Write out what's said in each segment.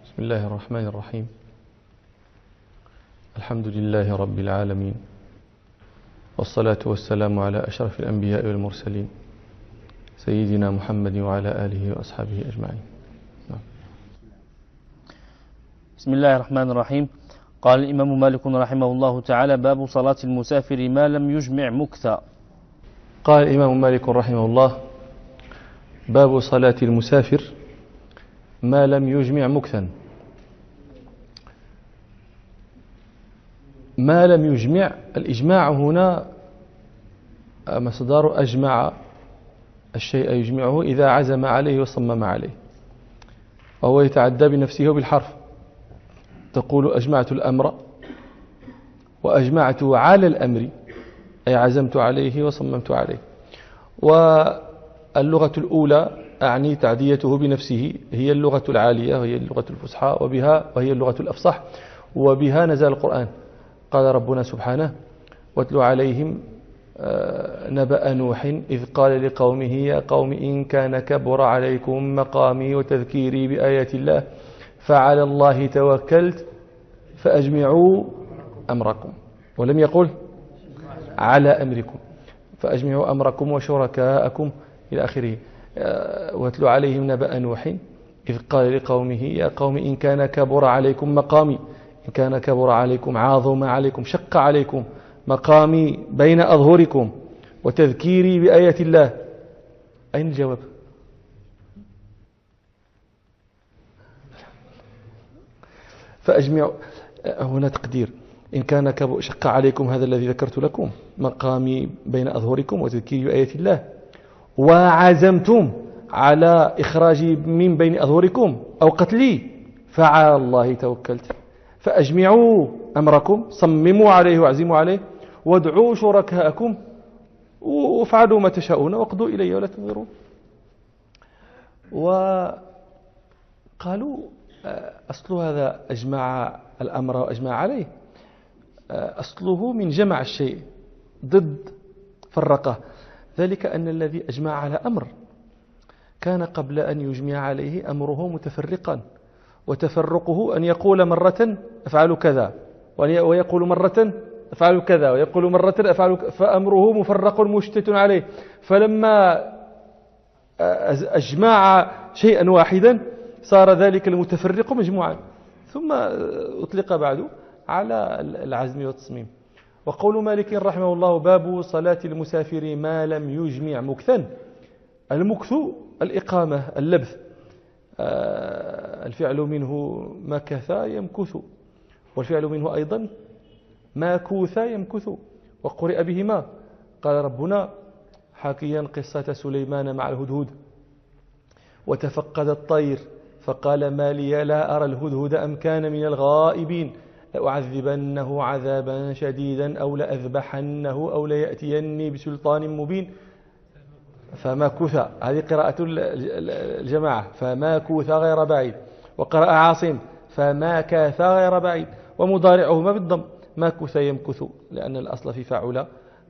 بسم الله الرحمن الرحيم. الحمد لله رب العالمين، والصلاة والسلام على أشرف الأنبياء والمرسلين سيدنا محمد وعلى آله وأصحابه أجمعين. بسم الله الرحمن الرحيم. قال الإمام مالك رحمه الله تعالى: باب صلاة المسافر ما لم يجمع مكثا. قال الإمام مالك رحمه الله: باب صلاة المسافر ما لم يجمع مكثا. ما لم يجمع، الإجماع هنا مصدر أجمع الشيء يجمعه إذا عزم عليه وصمم عليه، وهو يتعدى بنفسه وبالحرف. تقول أجمعت الأمر وأجمعت على الأمر، أي عزمت عليه وصممت عليه. واللغة الأولى أعني تعديته بنفسه، هي اللغة العالية وهي اللغة الفصحى وهي اللغة الأفصح، وبها نزل القرآن. قال ربنا سبحانه: واتل عليهم نبأ نوح إذ قال لقومه يا قوم إن كان كبر عليكم مقامي وتذكيري بآيات الله فعلى الله توكلت فأجمعوا أمركم، ولم يقل على أمركم، فأجمعوا أمركم وشركاءكم إلى آخره. واتل عليهم نبأ نوح إذ قال لقومه يا قوم إن كان كبر عليكم مقامي، إن كان كبر عليكم عاظم عليكم شق عليكم مقامي بين أظهركم وتذكيري بآيات الله. أين الجواب؟ فأجمعوا، هنا تقدير: إن كان شق عليكم هذا الذي ذكرت لكم مقامي بين أظهركم وتذكيري بآيات الله، وعزمتم على إخراجي من بين أظهركم أو قتلي، فعلى الله توكلت فأجمعوا أمركم، صمموا عليه واعزموا عليه، وادعوا شركاءكم وافعلوا ما تشاءون واقضوا إلي ولا تنظرون. وقالوا أصل هذا أجمع الأمر وأجمع عليه، أصله من جمع الشيء ضد فرقه، ذلك أن الذي أجمع على أمر كان قبل أن يجمع عليه أمره متفرقا، وتفرقه أن يقول مرة أفعل كذا ويقول مرة أفعل كذا ويقول مرة أفعل، فأمره مفرق مشتت عليه. فلما أجمع شيئا واحدا صار ذلك المتفرق مجموعا، ثم أطلق بعد على العزم والتصميم. وقول مالك رحمه الله: باب صلاة المسافر ما لم يجمع مكثا. المكث الإقامة، اللبث، الفعل منه مكث يمكث، والفعل منه أيضا ماكوث يمكث، وقرئ بهما. قال ربنا حاكيا قصة سليمان مع الهدهد: وتفقد الطير فقال ما لي لا أرى الهدهد أم كان من الغائبين لأعذبنه عذابا شديدا أو لأذبحنه أو ليأتيني بسلطان مبين. فمكث، هذه قراءة الجماعة، فماكث غير بعيد. وقرأ عاصم فماكث غير بعيد، ومضارعهما بالضم، ماكث يمكث، لأن الأصل في فاعل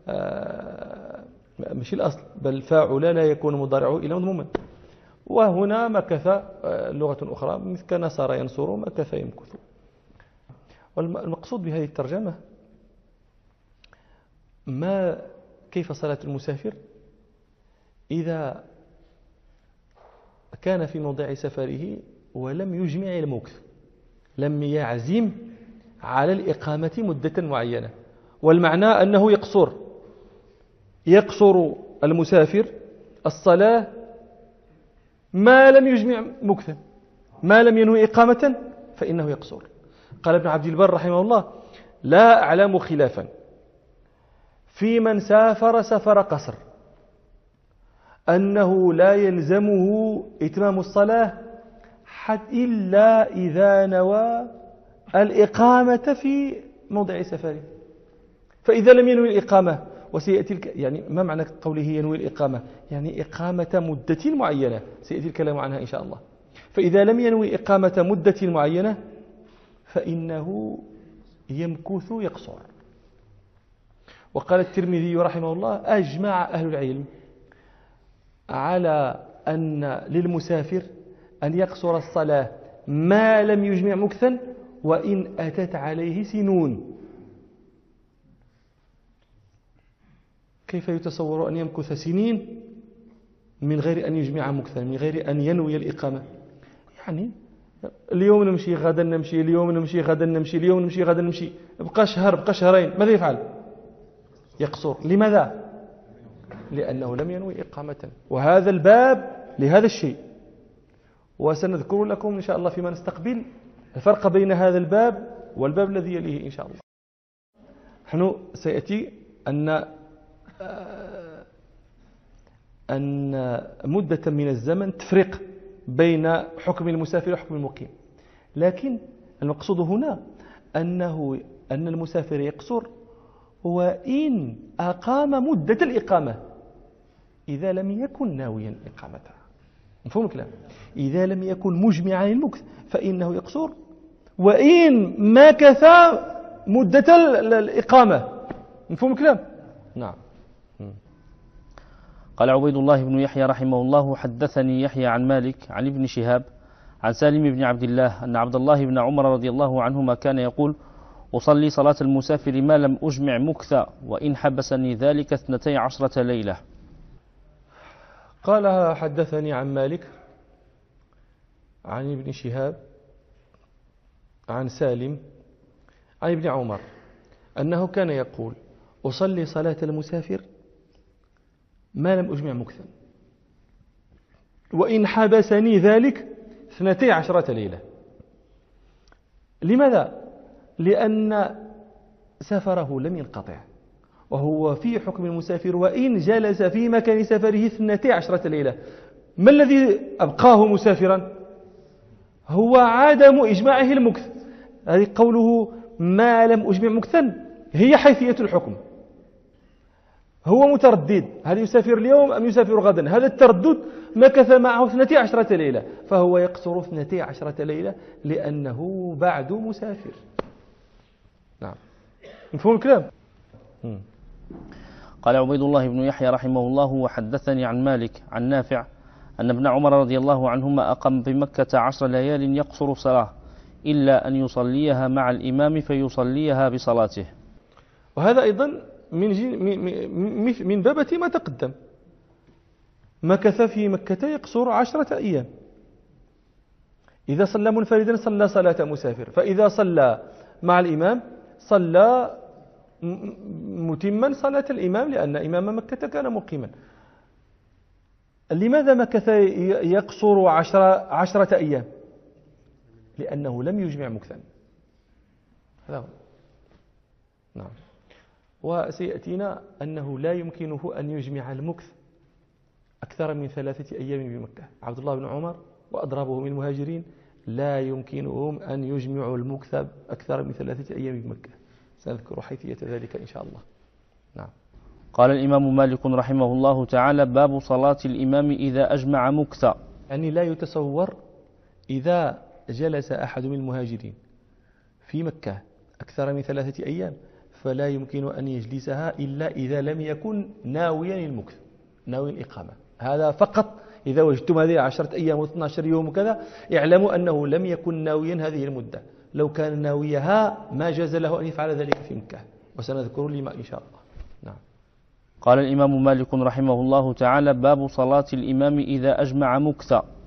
مش الأصل، بل فاعل لا يكون مضارعه إلا مضموما. وهنا مكث لغة أخرى مثل كنصر ينصر، مكث يمكث. والمقصود بهذه الترجمة كيف صلاة المسافر إذا كان في موضع سفره ولم يجمع المكث، لم يعزم على الإقامة مدة معينة. والمعنى أنه يقصر المسافر الصلاة ما لم يجمع مكثا، ما لم ينوي إقامة فإنه يقصر. قال ابن عبد البر رحمه الله: لا أعلم خلافا في من سافر سفر قصر أنه لا يلزمه إتمام الصلاة إلا إذا نوى الإقامة في موضع سفره. فإذا لم ينوي الإقامة وسيأتي يعني ما معنى قوله ينوي الإقامة؟ يعني إقامة مدة معينة، سيأتي الكلام عنها إن شاء الله. فإذا لم ينوي إقامة مدة معينة فإنه يمكث يقصر. وقال الترمذي رحمه الله: أجمع أهل العلم على أن للمسافر أن يقصر الصلاة ما لم يجمع مكثا وإن أتت عليه سنون. كيف يتصور أن يمكث سنين من غير أن يجمع مكثا، من غير أن ينوي الإقامة؟ يعني اليوم نمشي غدا نمشي، اليوم نمشي غدا نمشي، اليوم نمشي غدا نمشي، بقى شهر بقى شهرين، ماذا يفعل؟ يقصر. لماذا؟ لأنه لم ينوي إقامة. وهذا الباب لهذا الشيء، وسنذكر لكم إن شاء الله فيما نستقبل الفرق بين هذا الباب والباب الذي يليه إن شاء الله. نحن سيأتي أن مدة من الزمن تفرق بين حكم المسافر وحكم المقيم، لكن المقصود هنا أن المسافر يقصر وإن أقام مدة الإقامة إذا لم يكن ناويا إقامتها. مفهوم الكلام؟ إذا لم يكن مجمعا المكث فإنه يقصر وإن مكث مدة الإقامة. مفهوم الكلام؟ نعم. قال عبيد الله بن يحيى رحمه الله: حدثني يحيى عن مالك عن ابن شهاب عن سالم بن عبد الله أن عبد الله بن عمر رضي الله عنهما كان يقول: أصلي صلاة المسافر ما لم أجمع مكثا وإن حبسني ذلك 12 ليلة. قال: حدثني عن مالك عن ابن شهاب عن سالم عن ابن عمر أنه كان يقول: أصلي صلاة المسافر ما لم أجمع مكثا وإن حبسني ذلك 12 ليلة. لماذا؟ لأن سفره لم ينقطع وهو في حكم المسافر وإن جلس في مكان سفره 12 ليلة. ما الذي أبقاه مسافرا؟ هو عدم إجماعه المكث. هذه قوله ما لم أجمع مكثا هي حيثية الحكم. هو متردد هل يسافر اليوم أم يسافر غدا. هذا التردد مكث معه 12 ليلة، فهو يقصر 12 ليلة لأنه بعد مسافر. نعم. مفهوم الكلام؟ قال عبيد الله بن يحيى رحمه الله: وحدثني عن مالك عن نافع أن ابن عمر رضي الله عنهما أقام بمكة 10 ليال يقصر صلاة إلا أن يصليها مع الإمام فيصليها بصلاته. وهذا أيضا من باب ما تقدم. مكث في مكة يقصر 10 أيام. إذا صلى منفردا صلى صلاة مسافر، فإذا صلى مع الإمام صلى متما صلاة الإمام لأن إمام مكة كان مقيما. لماذا مكث يقصر 10 أيام؟ لأنه لم يجمع مكثا. هذا هو. نعم. وسيأتينا أنه لا يمكنه أن يجمع المكث أكثر من 3 أيام بمكة. عبد الله بن عمر وأضرابه من المهاجرين لا يمكنهم أن يجمعوا المكث أكثر من 3 أيام بمكة. سنذكر حيثية ذلك إن شاء الله. نعم. قال الإمام مالك رحمه الله تعالى: باب صلاة الإمام إذا أجمع مكثا. يعني لا يتصور إذا جلس أحد من المهاجرين في مكة أكثر من 3 أيام فلا يمكن أن يجلسها إلا إذا لم يكن ناويا المكث، ناوي الإقامة. هذا فقط. إذا وجدتم هذه 10 أيام و12 يوم وكذا اعلموا أنه لم يكن ناويا هذه المدة. لو كان ناويها ما جاز له أن يفعل ذلك في مكة، وسنذكر لما إن شاء الله. نعم. قال الإمام مالك رحمه الله تعالى: باب صلاة الإمام إذا أجمع مكثا.